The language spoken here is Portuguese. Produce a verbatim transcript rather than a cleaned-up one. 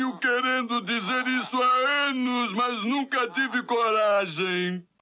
Venho querendo dizer isso há anos, mas nunca tive coragem.